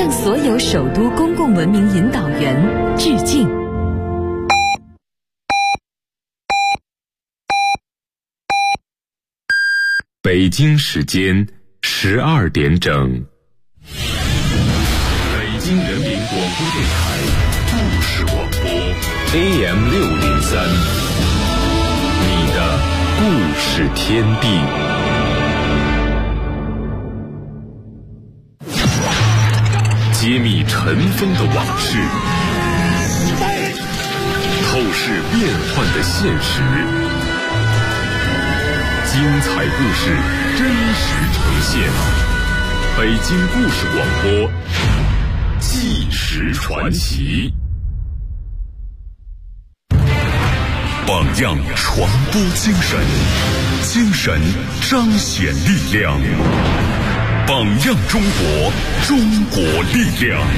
向所有首都公共文明引导员致敬。 北京时间12点整，北京人民广播电台故事广播 AM603， 你的故事天地。揭秘尘封的往事，透视变幻的现实，精彩故事真实呈现。北京故事广播，纪实传奇。榜样传播精神，精神彰显力量。榜样中国，中国力量。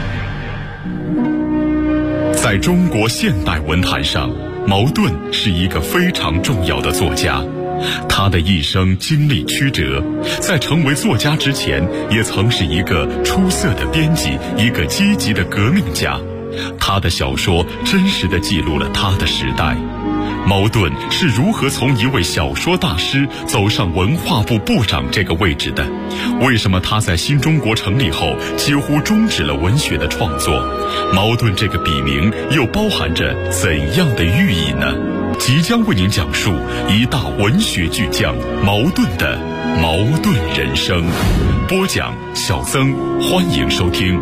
在中国现代文坛上，茅盾是一个非常重要的作家。他的一生经历曲折，在成为作家之前，也曾是一个出色的编辑，一个积极的革命家。他的小说真实地记录了他的时代。茅盾是如何从一位小说大师走上文化部部长这个位置的？为什么他在新中国成立后几乎终止了文学的创作？茅盾这个笔名又包含着怎样的寓意呢？即将为您讲述一大文学巨匠茅盾的茅盾人生。播讲小曾，欢迎收听。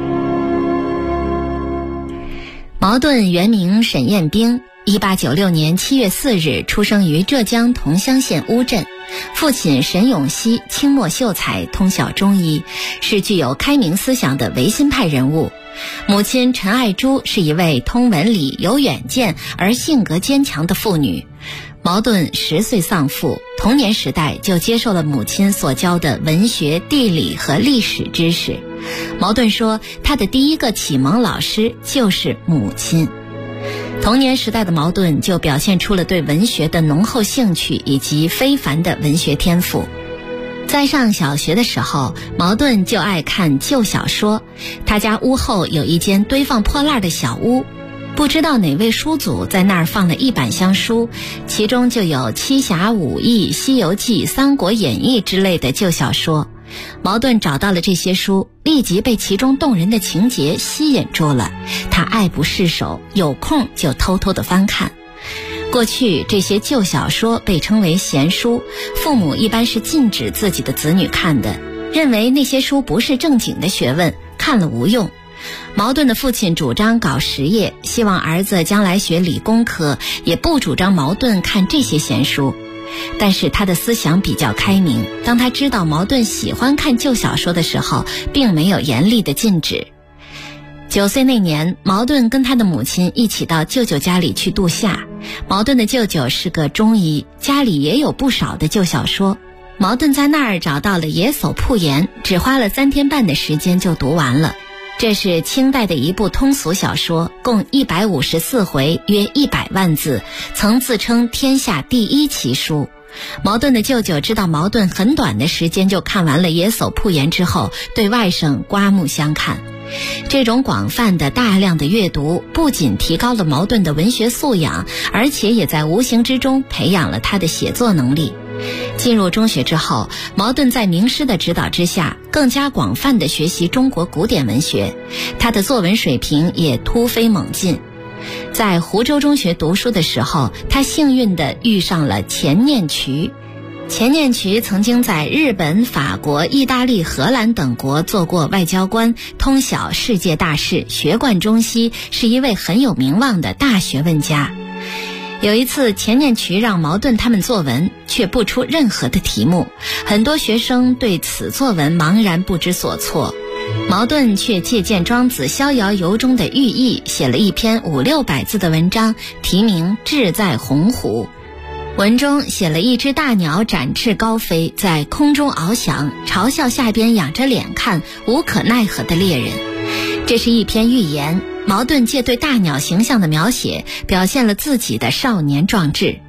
茅盾原名沈彦兵，1896年7月4日出生于浙江桐乡县乌镇。父亲沈永熙清末秀才，通晓中医，是具有开明思想的维新派人物。母亲陈爱珠是一位通文理、有远见而性格坚强的妇女。茅盾10岁丧父，童年时代就接受了母亲所教的文学、地理和历史知识。茅盾说，他的第一个启蒙老师就是母亲。童年时代的茅盾就表现出了对文学的浓厚兴趣以及非凡的文学天赋。在上小学的时候，茅盾就爱看旧小说。他家屋后有一间堆放破烂的小屋，不知道哪位书祖在那儿放了一板箱书，其中就有《七侠五义》《西游记》《三国演义》之类的旧小说。茅盾找到了这些书，立即被其中动人的情节吸引住了。他爱不释手，有空就偷偷地翻看。过去这些旧小说被称为闲书，父母一般是禁止自己的子女看的，认为那些书不是正经的学问，看了无用。茅盾的父亲主张搞实业，希望儿子将来学理工科，也不主张茅盾看这些闲书。但是他的思想比较开明，当他知道茅盾喜欢看旧小说的时候，并没有严厉的禁止。9岁那年，茅盾跟他的母亲一起到舅舅家里去度夏。茅盾的舅舅是个中医，家里也有不少的旧小说。茅盾在那儿找到了《野叟铺言》，只花了3天半的时间就读完了。这是清代的一部通俗小说，共154回，约100万字，曾自称天下第一奇书。茅盾的舅舅知道茅盾很短的时间就看完了《野叟铺言》之后，对外甥刮目相看。这种广泛的大量的阅读不仅提高了茅盾的文学素养，而且也在无形之中培养了他的写作能力。进入中学之后，茅盾在名师的指导之下，更加广泛地学习中国古典文学，他的作文水平也突飞猛进。在湖州中学读书的时候，他幸运地遇上了钱念渠。钱念渠曾经在日本、法国、意大利、荷兰等国做过外交官，通晓世界大事，学贯中西，是一位很有名望的大学问家。有一次，钱念渠让茅盾他们作文，却不出任何的题目，很多学生对此作文茫然不知所措。茅盾却借鉴庄子《逍遥游》中的寓意，写了一篇500-600字的文章，题名《志在鸿鹄》。文中写了一只大鸟展翅高飞，在空中翱翔，嘲笑下边仰着脸看无可奈何的猎人。这是一篇寓言，茅盾借对大鸟形象的描写，表现了自己的少年壮志。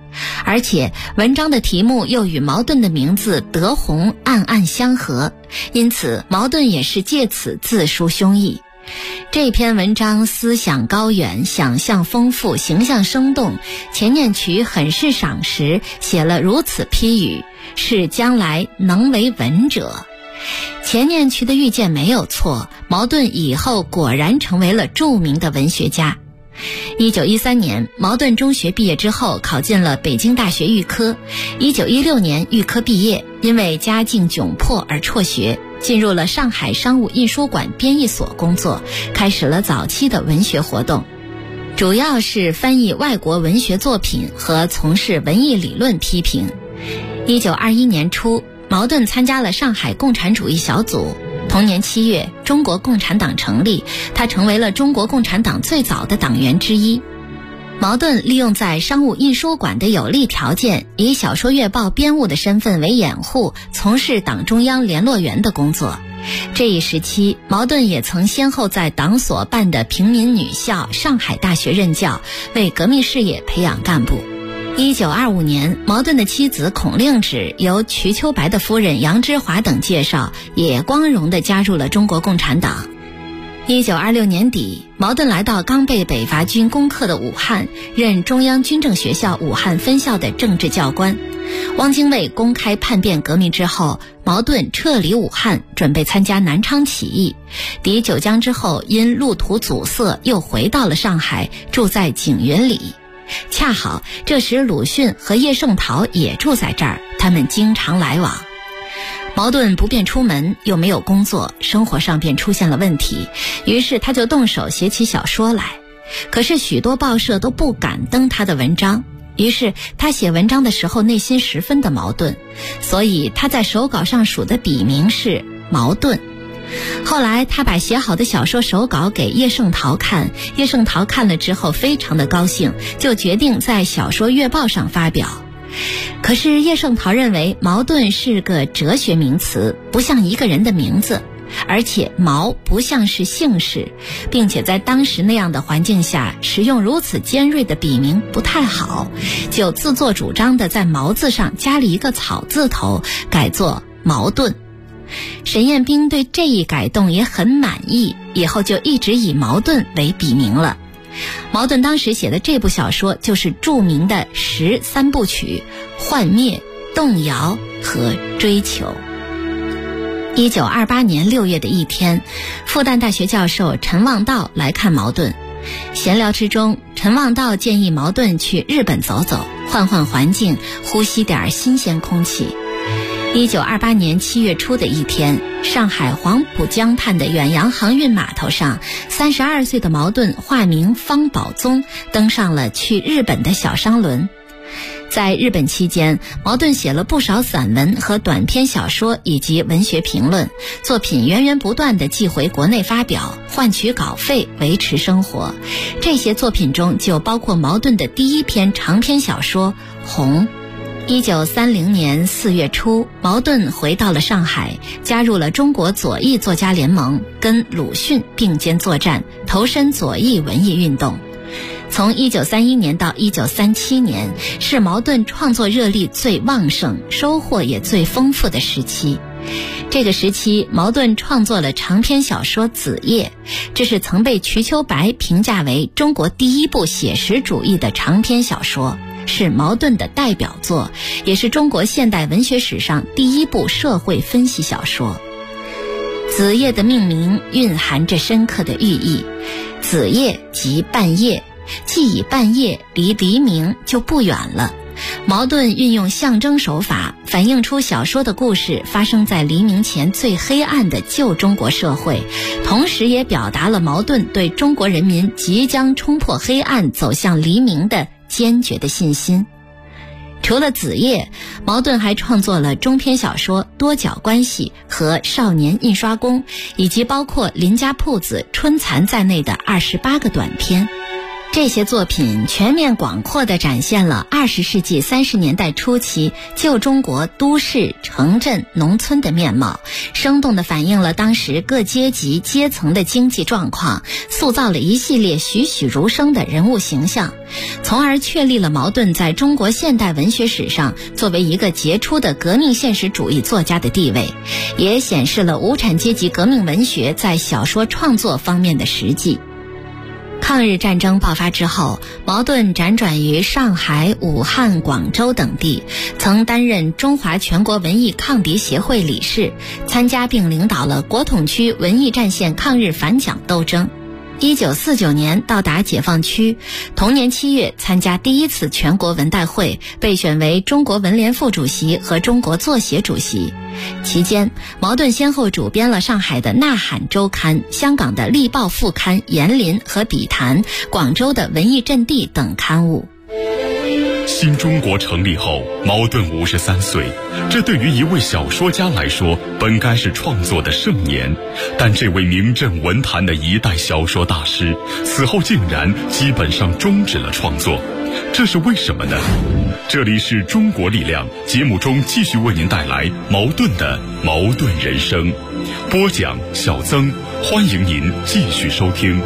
而且文章的题目又与茅盾的名字德宏暗暗相合，因此茅盾也是借此自抒胸臆。这篇文章思想高远，想象丰富，形象生动，钱念渠很是赏识，写了如此批语，是将来能为文者。钱念渠的预见没有错，茅盾以后果然成为了著名的文学家。1913年，茅盾中学毕业之后考进了北京大学预科。1916年预科毕业，因为家境窘迫而辍学，进入了上海商务印书馆编译所工作，开始了早期的文学活动，主要是翻译外国文学作品和从事文艺理论批评。1921年初，茅盾参加了上海共产主义小组。同年7月，中国共产党成立，他成为了中国共产党最早的党员之一。茅盾利用在商务印书馆的有利条件，以小说月报编务的身份为掩护，从事党中央联络员的工作。这一时期，茅盾也曾先后在党所办的平民女校、上海大学任教，为革命事业培养干部。1925年，茅盾的妻子孔令芷由瞿秋白的夫人杨之华等介绍，也光荣地加入了中国共产党。1926年底，茅盾来到刚被北伐军攻克的武汉，任中央军政学校武汉分校的政治教官。汪精卫公开叛变革命之后，茅盾撤离武汉，准备参加南昌起义。抵九江之后，因路途阻塞，又回到了上海，住在景云里。恰好这时鲁迅和叶圣陶也住在这儿，他们经常来往。茅盾不便出门，又没有工作，生活上便出现了问题，于是他就动手写起小说来。可是许多报社都不敢登他的文章，于是他写文章的时候内心十分的矛盾，所以他在手稿上署的笔名是茅盾。后来他把写好的小说手稿给叶圣陶看，叶圣陶看了之后非常的高兴，就决定在小说月报上发表。可是叶圣陶认为茅盾是个哲学名词，不像一个人的名字，而且茅不像是姓氏，并且在当时那样的环境下使用如此尖锐的笔名不太好，就自作主张的在茅字上加了一个草字头，改作茅盾。沈雁冰对这一改动也很满意，以后就一直以茅盾为笔名了。茅盾当时写的这部小说就是著名的十三部曲《幻灭》《动摇》和《追求》。1928年6月的一天，复旦大学教授陈望道来看茅盾。闲聊之中，陈望道建议茅盾去日本走走，换换环境，呼吸点新鲜空气。1928年7月初的一天，上海黄浦江畔的远洋航运码头上，32岁的茅盾化名方宝宗登上了去日本的小商轮。在日本期间，茅盾写了不少散文和短篇小说以及文学评论，作品源源不断地寄回国内发表，换取稿费维持生活。这些作品中就包括茅盾的第一篇长篇小说《红》。1930年4月初，茅盾回到了上海，加入了中国左翼作家联盟，跟鲁迅并肩作战，投身左翼文艺运动。从1931年到1937年，是茅盾创作热力最旺盛、收获也最丰富的时期。这个时期，茅盾创作了长篇小说《子夜》，这是曾被瞿秋白评价为中国第一部写实主义的长篇小说，是茅盾的代表作，也是中国现代文学史上第一部社会分析小说。子夜的命名蕴含着深刻的寓意，子夜即半夜，既已半夜，离黎明就不远了。茅盾运用象征手法，反映出小说的故事发生在黎明前最黑暗的旧中国社会，同时也表达了茅盾对中国人民即将冲破黑暗走向黎明的坚决的信心。除了子夜，茅盾还创作了中篇小说《多角关系》和少年印刷工，以及包括林家铺子、春蚕在内的28个短篇。 这些作品全面广阔地展现了20世纪30年代初期旧中国都市、城镇、农村的面貌，生动地反映了当时各阶级阶层的经济状况，塑造了一系列栩栩如生的人物形象，从而确立了茅盾在中国现代文学史上作为一个杰出的革命现实主义作家的地位，也显示了无产阶级革命文学在小说创作方面的实际。抗日战争爆发之后，茅盾辗转于上海、武汉、广州等地，曾担任中华全国文艺抗敌协会理事，参加并领导了国统区文艺战线抗日反蒋斗争。1949年到达解放区，同年7月参加第一次全国文代会，被选为中国文联副主席和中国作协主席。期间，茅盾先后主编了上海的《呐喊》周刊、香港的《力报》副刊、《言林》和《笔谈》、广州的《文艺阵地》等刊物。 新中国成立后，茅盾53岁，这对于一位小说家来说，本该是创作的盛年。但这位名震文坛的一代小说大师，死后竟然基本上终止了创作，这是为什么呢？这里是中国力量节目中继续为您带来茅盾的茅盾人生，播讲小曾，欢迎您继续收听。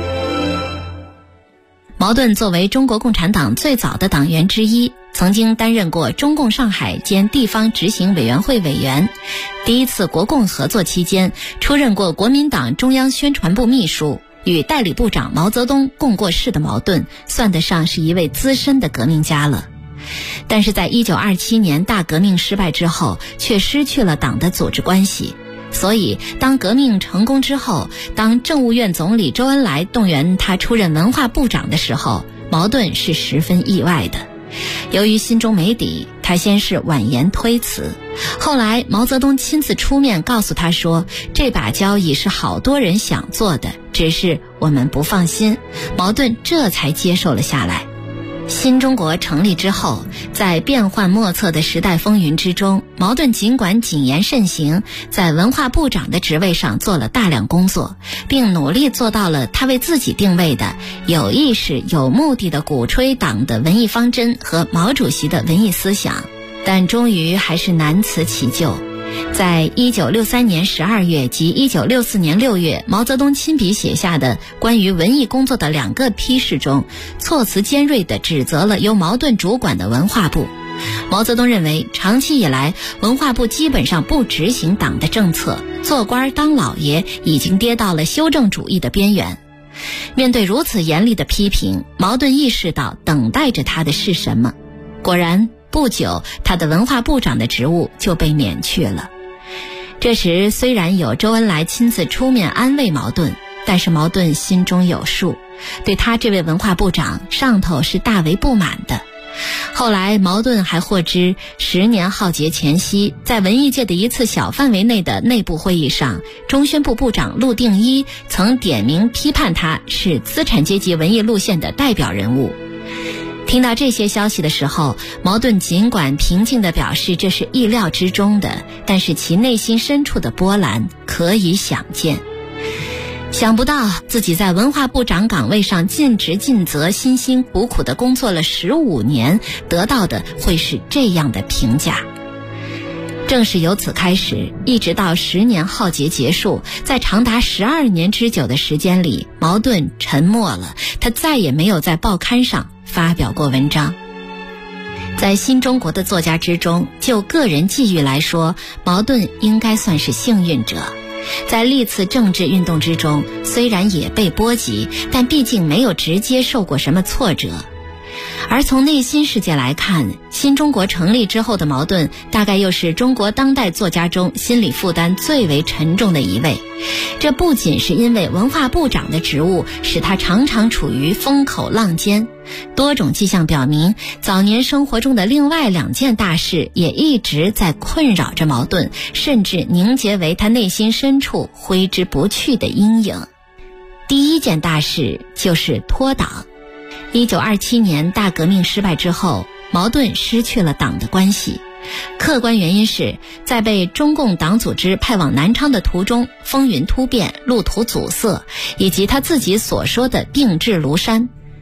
茅盾作为中国共产党最早的党员之一，曾经担任过中共上海兼地方执行委员会委员，第一次国共合作期间出任过国民党中央宣传部秘书，与代理部长毛泽东共过事的茅盾算得上是一位资深的革命家了。但是在1927年大革命失败之后，却失去了党的组织关系，所以当革命成功之后，当政务院总理周恩来动员他出任文化部长的时候，茅盾是十分意外的。由于心中没底，他先是婉言推辞，后来毛泽东亲自出面告诉他说，这把交椅是好多人想做的，只是我们不放心，茅盾这才接受了下来。新中国成立之后，在变幻莫测的时代风云之中，茅盾尽管谨言慎行，在文化部长的职位上做了大量工作，并努力做到了他为自己定位的有意识有目的的鼓吹党的文艺方针和毛主席的文艺思想，但终于还是难辞其咎。在1963年12月及1964年6月，毛泽东亲笔写下的关于文艺工作的2个批示中，措辞尖锐地指责了由茅盾主管的文化部。毛泽东认为，长期以来文化部基本上不执行党的政策，做官当老爷已经跌到了修正主义的边缘。面对如此严厉的批评，茅盾意识到等待着他的是什么。果然不久，他的文化部长的职务就被免去了。这时虽然有周恩来亲自出面安慰茅盾，但是茅盾心中有数，对他这位文化部长上头是大为不满的。后来茅盾还获知10年浩劫前夕，在文艺界的一次小范围内的内部会议上，中宣部部长陆定一曾点名批判他是资产阶级文艺路线的代表人物。听到这些消息的时候，茅盾尽管平静地表示这是意料之中的，但是其内心深处的波澜可以想见。想不到自己在文化部长岗位上尽职尽责，辛辛苦苦地工作了15年，得到的会是这样的评价。正是由此开始，一直到10年浩劫结束，在长达12年之久的时间里，茅盾沉默了，他再也没有在报刊上发表过文章。在新中国的作家之中，就个人际遇来说，茅盾应该算是幸运者。在历次政治运动之中，虽然也被波及，但毕竟没有直接受过什么挫折。而从内心世界来看，新中国成立之后的茅盾大概又是中国当代作家中心理负担最为沉重的一位。这不仅是因为文化部长的职务使他常常处于风口浪尖，多种迹象表明，早年生活中的另外2件大事也一直在困扰着茅盾，甚至凝结为他内心深处挥之不去的阴影。第一件大事就是脱党。1927年大革命失败之后，茅盾失去了党的关系。客观原因是在被中共党组织派往南昌的途中，风云突变，路途阻塞，以及他自己所说的病至庐山。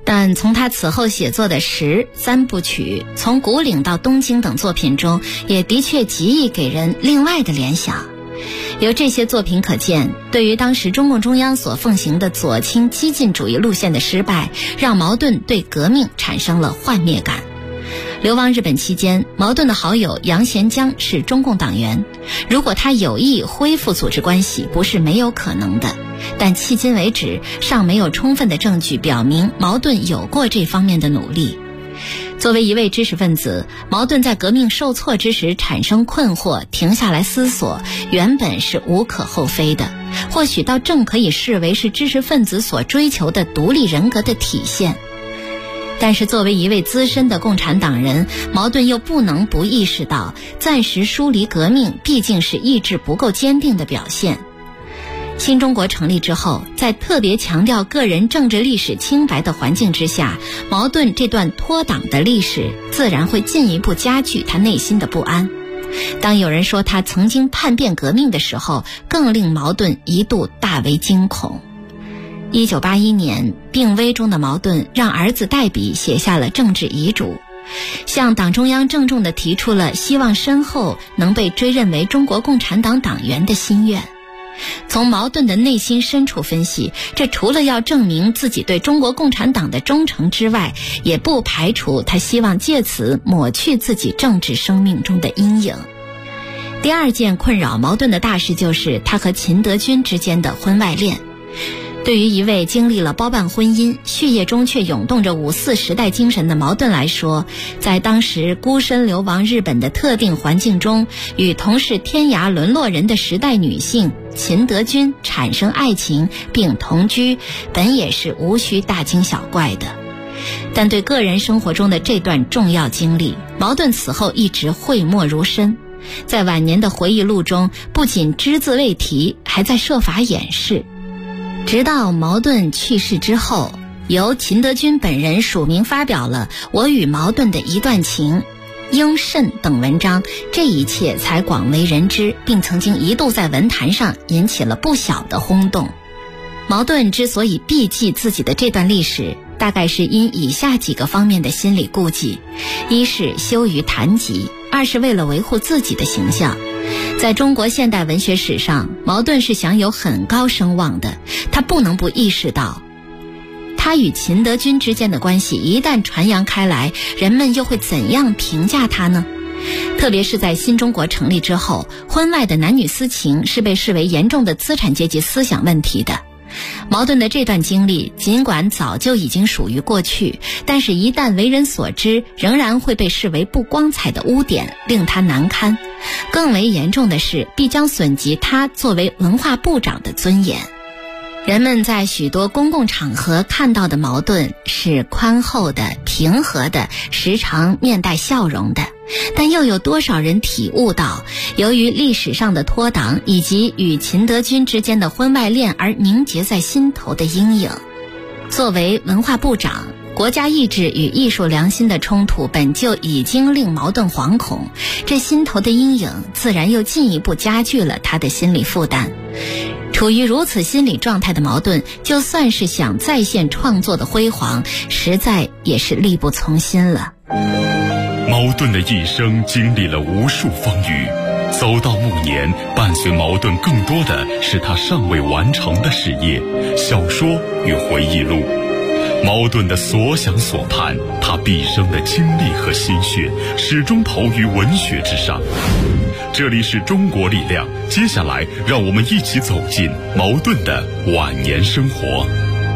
但从他此后写作的《十》三部曲，从古岭到东京等作品中，也的确极易给人另外的联想。由这些作品可见，对于当时中共中央所奉行的左倾激进主义路线的失败，让茅盾对革命产生了幻灭感。流亡日本期间，茅盾的好友杨贤江是中共党员，如果他有意恢复组织关系，不是没有可能的。但迄今为止，尚没有充分的证据表明茅盾有过这方面的努力。作为一位知识分子，茅盾在革命受挫之时产生困惑，停下来思索，原本是无可厚非的，或许倒正可以视为是知识分子所追求的独立人格的体现。但是作为一位资深的共产党人，茅盾又不能不意识到，暂时疏离革命毕竟是意志不够坚定的表现。新中国成立之后，在特别强调个人政治历史清白的环境之下，茅盾这段脱党的历史自然会进一步加剧他内心的不安。当有人说他曾经叛变革命的时候，更令茅盾一度大为惊恐。1981年，病危中的茅盾让儿子代笔写下了政治遗嘱，向党中央郑重地提出了希望身后能被追认为中国共产党党员的心愿。从茅盾的内心深处分析，这除了要证明自己对中国共产党的忠诚之外，也不排除他希望借此抹去自己政治生命中的阴影。第二件困扰茅盾的大事就是他和秦德军之间的婚外恋。对于一位经历了包办婚姻，血液中却涌动着5·4时代精神的茅盾来说，在当时孤身流亡日本的特定环境中，与同是天涯沦落人的时代女性秦德军产生爱情并同居，本也是无需大惊小怪的。但对个人生活中的这段重要经历，茅盾此后一直讳莫如深。在晚年的回忆录中，不仅只字未提，还在设法掩饰。直到茅盾去世之后，由秦德军本人署名发表了《我与茅盾的一段情》、《应慎》等文章，这一切才广为人知，并曾经一度在文坛上引起了不小的轰动。茅盾之所以避忌自己的这段历史，大概是因以下几个方面的心理顾忌：一是羞于谈及，二是为了维护自己的形象。在中国现代文学史上，茅盾是享有很高声望的，他不能不意识到，他与秦德军之间的关系一旦传扬开来，人们又会怎样评价他呢？特别是在新中国成立之后，婚外的男女私情是被视为严重的资产阶级思想问题的。茅盾的这段经历尽管早就已经属于过去，但是一旦为人所知，仍然会被视为不光彩的污点，令他难堪。更为严重的是，必将损及他作为文化部长的尊严。人们在许多公共场合看到的茅盾是宽厚的、平和的，时常面带笑容的，但又有多少人体悟到，由于历史上的脱党以及与秦德军之间的婚外恋而凝结在心头的阴影？作为文化部长，国家意志与艺术良心的冲突本就已经令茅盾惶恐，这心头的阴影自然又进一步加剧了他的心理负担。处于如此心理状态的茅盾，就算是想再现创作的辉煌，实在也是力不从心了。 茅盾的一生经历了无数风雨，走到暮年，伴随茅盾更多的是他尚未完成的事业——小说与回忆录。茅盾的所想所盼，他毕生的精力和心血，始终投于文学之上。这里是中国力量，接下来让我们一起走进茅盾的晚年生活。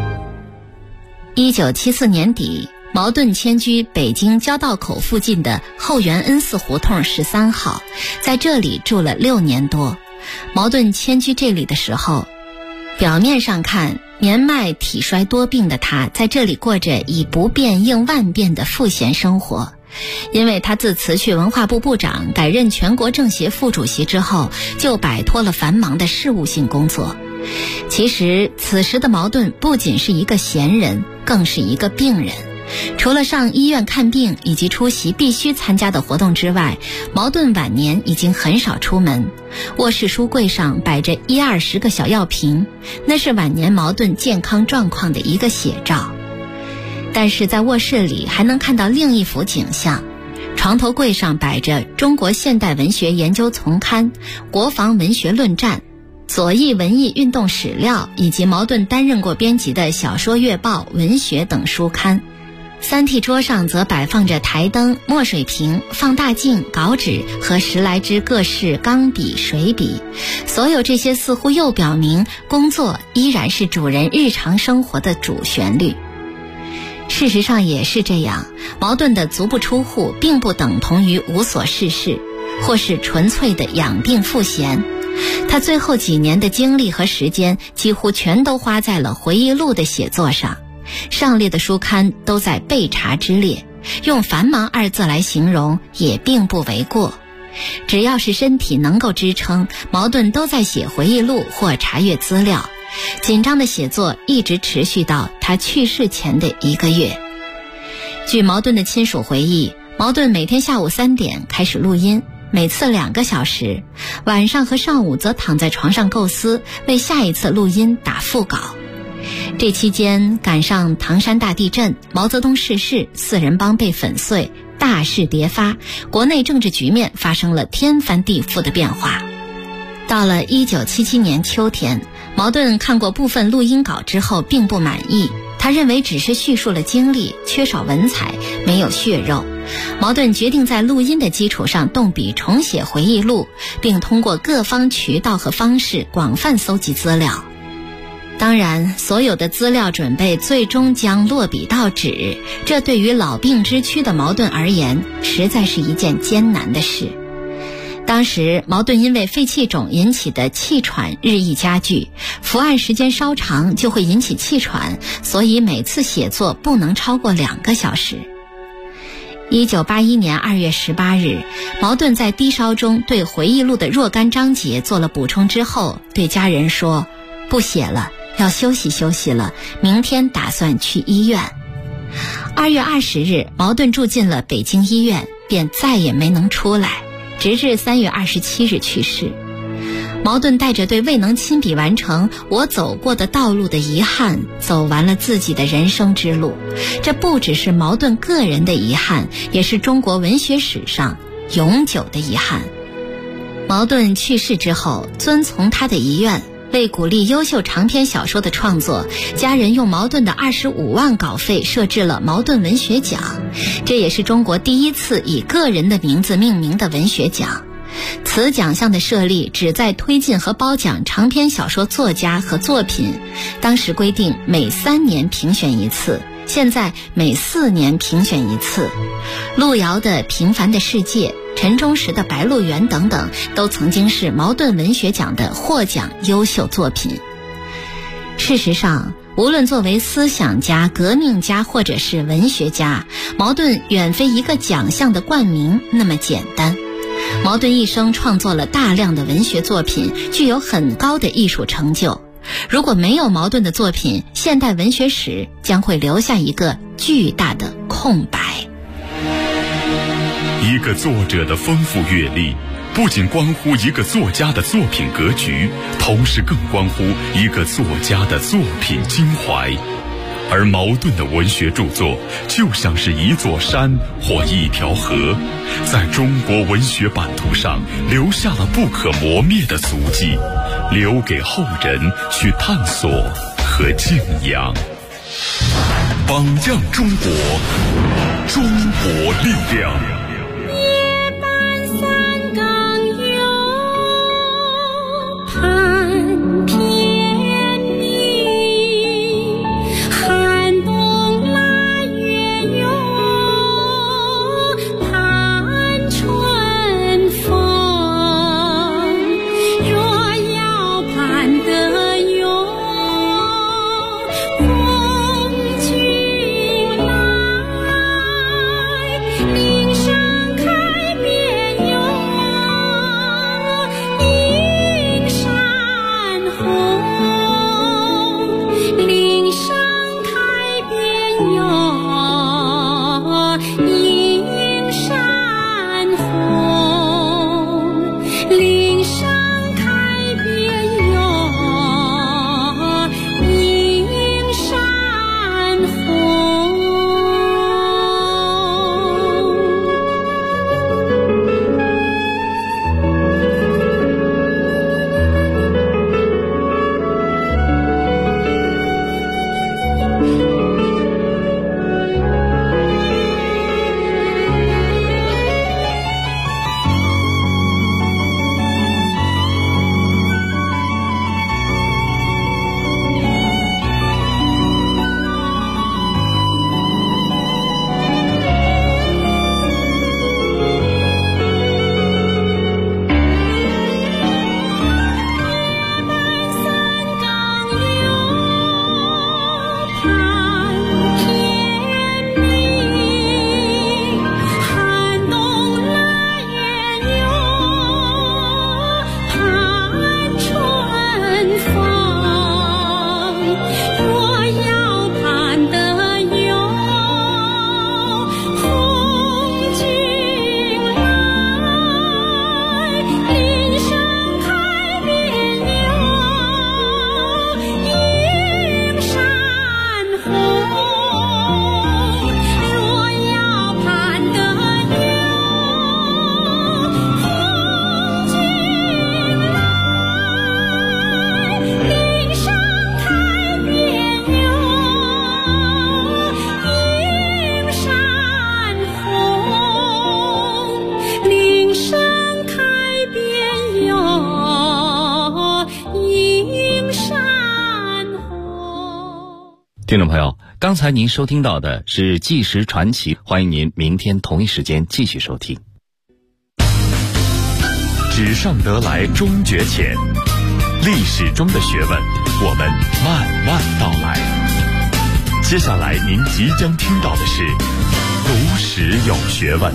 1974年底，茅盾迁居北京交道口附近的后园恩寺胡同13号，在这里住了6年多。茅盾迁居这里的时候，表面上看年迈体衰多病的他在这里过着以不变应万变的赋闲生活。因为他自辞去文化部部长，改任全国政协副主席之后，就摆脱了繁忙的事务性工作。其实此时的茅盾不仅是一个闲人，更是一个病人。除了上医院看病以及出席必须参加的活动之外，茅盾晚年已经很少出门。卧室书柜上摆着10-20个小药瓶，那是晚年茅盾健康状况的一个写照。 但是在卧室里还能看到另一幅景象，床头柜上摆着《中国现代文学研究丛刊》《国防文学论战》左翼文艺运动史料以及茅盾担任过编辑的小说月报、文学等书刊。三屉桌上则摆放着台灯、墨水瓶、放大镜、稿纸和10来支各式钢笔、水笔。所有这些似乎又表明工作依然是主人日常生活的主旋律。事实上也是这样，茅盾的足不出户并不等同于无所事事，或是纯粹的养病赋闲。他最后几年的精力和时间几乎全都花在了回忆录的写作上，上列的书刊都在备查之列，用繁忙2字来形容也并不为过。只要是身体能够支撑，茅盾都在写回忆录或查阅资料。紧张的写作一直持续到他去世前的1个月。据茅盾的亲属回忆，茅盾每天下午3点开始录音，每次2个小时，晚上和上午则躺在床上构思，为下一次录音打副稿。这期间赶上唐山大地震，毛泽东逝世，4人帮被粉碎，大事迭发，国内政治局面发生了天翻地覆的变化。到了1977年秋天，茅盾看过部分录音稿之后并不满意，他认为只是叙述了经历，缺少文采，没有血肉。茅盾决定在录音的基础上动笔重写回忆录，并通过各方渠道和方式广泛搜集资料。当然，所有的资料准备最终将落笔到纸，这对于老病之躯的茅盾而言，实在是一件艰难的事。当时茅盾因为肺气肿引起的气喘日益加剧，伏案时间稍长就会引起气喘，所以每次写作不能超过2个小时。1981年2月18日，茅盾在低烧中对回忆录的若干章节做了补充之后，对家人说：“不写了，要休息休息了，明天打算去医院。”2月20日，茅盾住进了北京医院，便再也没能出来，直至3月27日去世。茅盾带着对未能亲笔完成我走过的道路的遗憾，走完了自己的人生之路。这不只是茅盾个人的遗憾，也是中国文学史上永久的遗憾。茅盾去世之后，遵从他的遗愿，为鼓励优秀长篇小说的创作，家人用茅盾的25万稿费设置了茅盾文学奖，这也是中国第一次以个人的名字命名的文学奖。此奖项的设立旨在推进和褒奖长篇小说作家和作品，当时规定每3年评选一次，现在每4年评选一次。路遥的《平凡的世界》，陈忠实的《白鹿原》等等，都曾经是茅盾文学奖的获奖优秀作品。事实上，无论作为思想家、革命家或者是文学家，茅盾远非一个奖项的冠名那么简单。茅盾一生创作了大量的文学作品，具有很高的艺术成就。如果没有茅盾的作品，现代文学史将会留下一个巨大的空白。 一个作者的丰富阅历，不仅关乎一个作家的作品格局，同时更关乎一个作家的作品襟怀。而茅盾的文学著作就像是一座山或一条河，在中国文学版图上留下了不可磨灭的足迹，留给后人去探索和敬仰。榜样中国，中国力量。 名山听众朋友，刚才您收听到的是纪实传奇，欢迎您明天同一时间继续收听。 纸上得来终觉浅，历史中的学问，我们慢慢道来。接下来您即将听到的是读史有学问。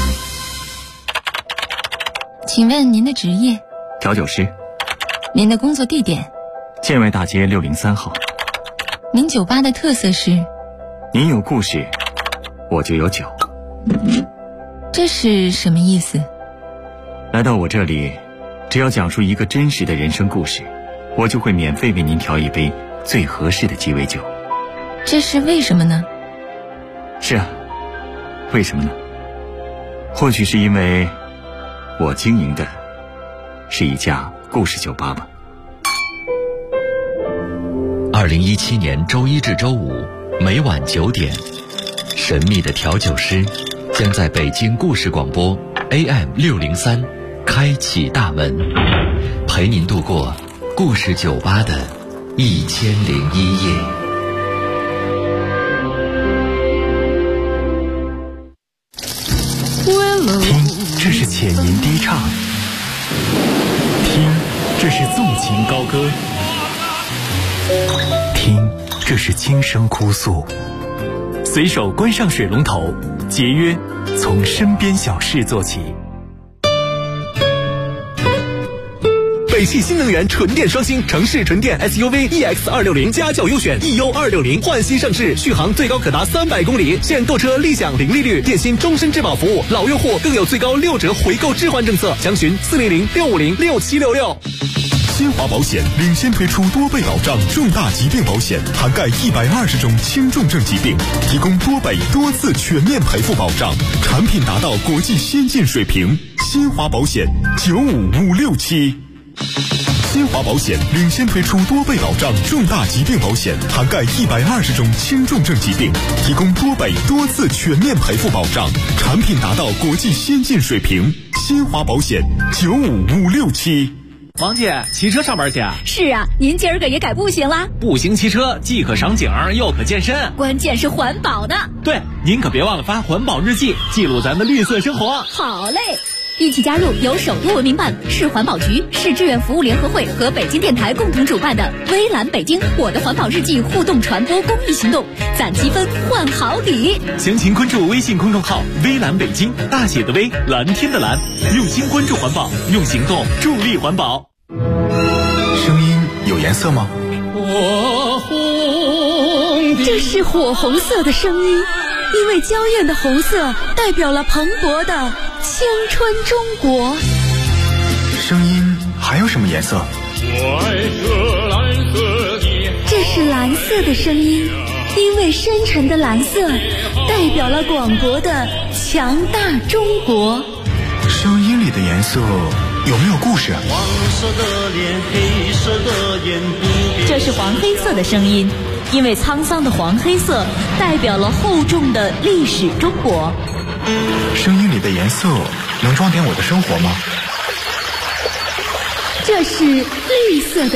请问您的职业？ 调酒师。 您的工作地点？ 建外大街603号。 您酒吧的特色是？ 您有故事，我就有酒。 这是什么意思？ 来到我这里，只要讲述一个真实的人生故事，我就会免费为您调一杯最合适的鸡尾酒。 这是为什么呢？ 是啊，为什么呢？或许是因为我经营的是一家故事酒吧吧。 2017年周一至周五每晚9点，神秘的调酒师将在北京故事广播 AM603开启大门，陪您度过故事酒吧的1001夜。 听，这是浅吟低唱；听，这是纵情高歌；听，这是轻声哭诉。随手关上水龙头，节约从身边小事做起。 北汽新能源纯电双星城市纯电 SUV EX260家轿优选 EU260换新上市，续航最高可达300公里，现购车立享零利率，电信终身质保服务，老用户更有最高6折回购置换政策，详询400-650-6766。 新华保险领先推出多倍保障重大疾病保险，涵盖120种轻重症疾病，提供多倍多次全面赔付保障，产品达到国际先进水平。新华保险95567。新华保险领先推出多倍保障重大疾病保险，涵盖120种轻重症疾病，提供多倍多次全面赔付保障，产品达到国际先进水平。新华保险95567。 王姐，骑车上班去啊？ 是啊，您今儿个也改步行啦？ 步行骑车既可赏景又可健身， 关键是环保呢。 对，您可别忘了发环保日记，记录咱的绿色生活。 好嘞，一起加入由首都文明办、市环保局、市志愿服务联合会和北京电台共同主办的微蓝北京我的环保日记互动传播公益行动，攒积分换好礼。 详情关注微信公众号微蓝北京，大写的微，蓝天的蓝，用心关注环保，用行动助力环保。 声音有颜色吗？ 这是火红色的声音，因为娇艳的红色代表了蓬勃的青春中国。 声音还有什么颜色？ 这是蓝色的声音，因为深沉的蓝色代表了广博的强大中国。 声音里的颜色有没有故事？ 黄色的脸，黑色的眼， 这是黄黑色的声音，因为沧桑的黄黑色代表了厚重的历史中国。 声音里的颜色能装点我的生活吗？ 这是绿色的